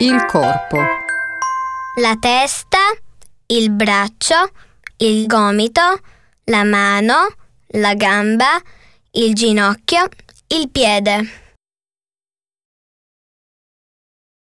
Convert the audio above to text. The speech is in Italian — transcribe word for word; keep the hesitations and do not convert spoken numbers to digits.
il corpo. La testa, il braccio, il gomito, la mano, la gamba, il ginocchio, il piede.